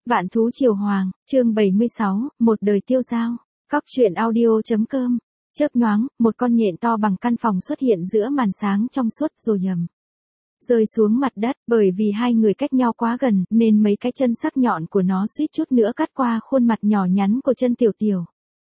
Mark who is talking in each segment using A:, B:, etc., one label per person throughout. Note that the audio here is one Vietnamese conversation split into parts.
A: Vạn thú triều hoàng, chương 76, một đời tiêu dao. Cóc truyện audio.com. Chớp nhoáng, một con nhện to bằng căn phòng xuất hiện giữa màn sáng trong suốt rồi rơi xuống mặt đất. Bởi vì hai người cách nhau quá gần nên mấy cái chân sắc nhọn của nó suýt chút nữa cắt qua khuôn mặt nhỏ nhắn của chân tiểu tiểu.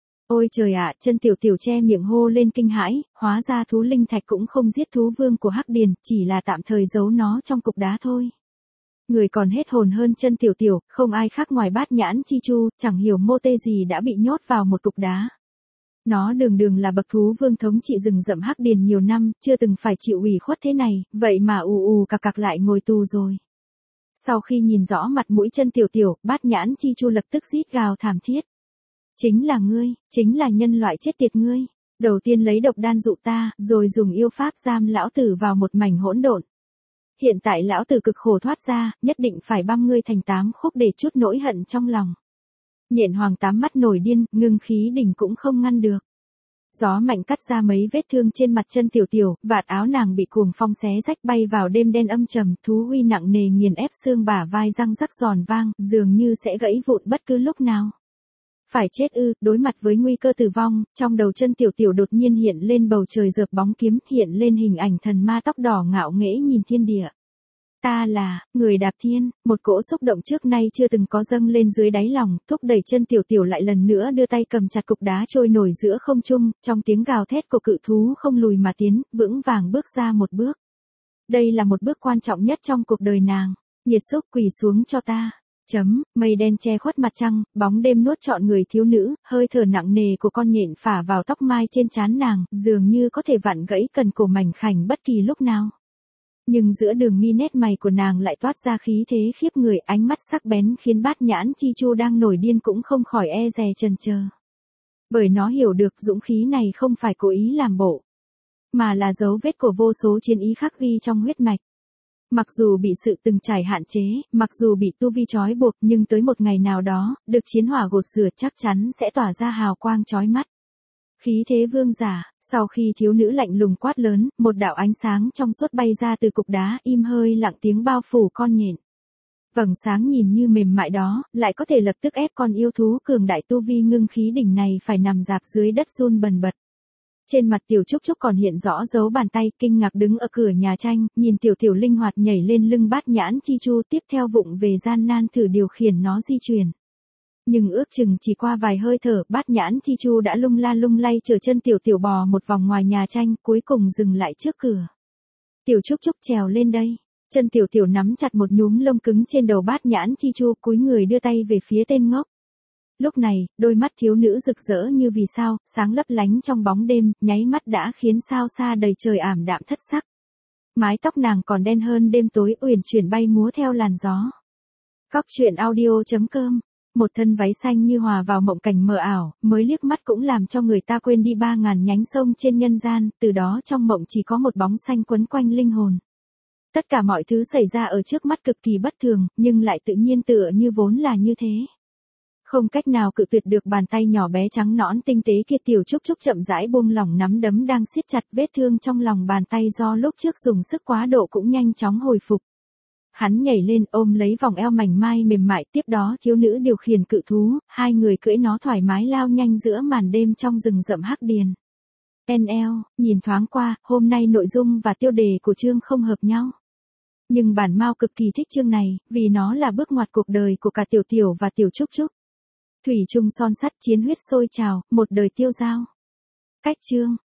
A: Ôi trời ạ, chân tiểu tiểu che miệng hô lên kinh hãi, hóa ra thú linh thạch cũng không giết thú vương của Hắc Điền, chỉ là tạm thời giấu nó trong cục đá thôi. Người còn hết hồn hơn chân tiểu tiểu, không ai khác ngoài Bát Nhãn Chi Chu, chẳng hiểu mô tê gì đã bị nhốt vào một cục đá. Nó đường là bậc thú vương thống trị rừng rậm Hắc Điền nhiều năm, chưa từng phải chịu ủy khuất thế này, vậy mà cặc lại ngồi tù rồi. Sau khi nhìn rõ mặt mũi chân tiểu tiểu, Bát Nhãn Chi Chu lập tức rít gào thảm thiết. Chính là ngươi, chính là nhân loại chết tiệt ngươi. Đầu tiên lấy độc đan dụ ta, rồi dùng yêu pháp giam lão tử vào một mảnh hỗn độn. Hiện tại lão tử cực khổ thoát ra, nhất định phải băm ngươi thành 8 khúc để chút nỗi hận trong lòng. Nhện hoàng 8 mắt nổi điên, ngưng khí đỉnh cũng không ngăn được. Gió mạnh cắt ra mấy vết thương trên mặt chân tiểu tiểu, vạt áo nàng bị cuồng phong xé rách bay vào đêm đen âm trầm, thú uy nặng nề nghiền ép xương bả vai răng rắc giòn vang, dường như sẽ gãy vụn bất cứ lúc nào. Phải chết ư? Đối mặt với nguy cơ tử vong, trong đầu chân tiểu tiểu đột nhiên hiện lên bầu trời rợp bóng kiếm, hiện lên hình ảnh thần ma tóc đỏ ngạo nghễ nhìn thiên địa. Ta là người đạp thiên. Một cỗ xúc động trước nay chưa từng có dâng lên dưới đáy lòng, thúc đẩy chân tiểu tiểu lại lần nữa đưa tay cầm chặt cục đá trôi nổi giữa không trung, trong tiếng gào thét của cự thú không lùi mà tiến, vững vàng bước ra một bước. Đây là một bước quan trọng nhất trong cuộc đời nàng. Nhiệt xúc, quỳ xuống cho ta. Mây đen che khuất mặt trăng, bóng đêm nuốt trọn người thiếu nữ, hơi thở nặng nề của con nhện phả vào tóc mai trên trán nàng, dường như có thể vặn gãy cần cổ mảnh khảnh bất kỳ lúc nào. Nhưng giữa đường mi nét mày của nàng lại toát ra khí thế khiếp người, ánh mắt sắc bén khiến Bát Nhãn Chi Chu đang nổi điên cũng không khỏi e dè chần chờ. Bởi nó hiểu được dũng khí này không phải cố ý làm bộ, mà là dấu vết của vô số chiến ý khắc ghi trong huyết mạch. Mặc dù bị sự từng trải hạn chế, mặc dù bị tu vi trói buộc, nhưng tới một ngày nào đó, được chiến hỏa gột rửa chắc chắn sẽ tỏa ra hào quang chói mắt. Khí thế vương giả. Sau khi thiếu nữ lạnh lùng quát lớn, một đạo ánh sáng trong suốt bay ra từ cục đá, im hơi lặng tiếng bao phủ con nhện. Vầng sáng nhìn như mềm mại đó, lại có thể lập tức ép con yêu thú cường đại tu vi ngưng khí đỉnh này phải nằm rạp dưới đất run bần bật. Trên mặt tiểu trúc trúc còn hiện rõ dấu bàn tay, kinh ngạc đứng ở cửa nhà tranh, nhìn tiểu tiểu linh hoạt nhảy lên lưng Bát Nhãn Chi Chu, tiếp theo vụng về gian nan thử điều khiển nó di chuyển. Nhưng ước chừng chỉ qua vài hơi thở, Bát Nhãn Chi Chu đã lung la lung lay chở chân tiểu tiểu bò một vòng ngoài nhà tranh, cuối cùng dừng lại trước cửa. Tiểu trúc trúc trèo lên đây. Chân tiểu tiểu nắm chặt một nhúm lông cứng trên đầu Bát Nhãn Chi Chu, cúi người đưa tay về phía tên ngốc. Lúc này, đôi mắt thiếu nữ rực rỡ như vì sao, sáng lấp lánh trong bóng đêm, nháy mắt đã khiến sao xa đầy trời ảm đạm thất sắc. Mái tóc nàng còn đen hơn đêm tối, uyển chuyển bay múa theo làn gió. Cóc truyện audio.com. Một thân váy xanh như hòa vào mộng cảnh mờ ảo, mới liếc mắt cũng làm cho người ta quên đi 3000 nhánh sông trên nhân gian, từ đó trong mộng chỉ có một bóng xanh quấn quanh linh hồn. Tất cả mọi thứ xảy ra ở trước mắt cực kỳ bất thường, nhưng lại tự nhiên tựa như vốn là như thế. Không cách nào cự tuyệt được bàn tay nhỏ bé trắng nõn tinh tế kia, tiểu trúc trúc chậm rãi buông lỏng nắm đấm đang siết chặt, vết thương trong lòng bàn tay do lúc trước dùng sức quá độ cũng nhanh chóng hồi phục. Hắn nhảy lên ôm lấy vòng eo mảnh mai mềm mại, tiếp đó thiếu nữ điều khiển cự thú, hai người cưỡi nó thoải mái lao nhanh giữa màn đêm trong rừng rậm Hắc Điền. NL, nhìn thoáng qua, hôm nay nội dung và tiêu đề của chương không hợp nhau. Nhưng bản Mao cực kỳ thích chương này, vì nó là bước ngoặt cuộc đời của cả tiểu tiểu và tiểu trúc trúc. Thủy chung son sắt, chiến huyết sôi trào, một đời tiêu dao. Cách chương.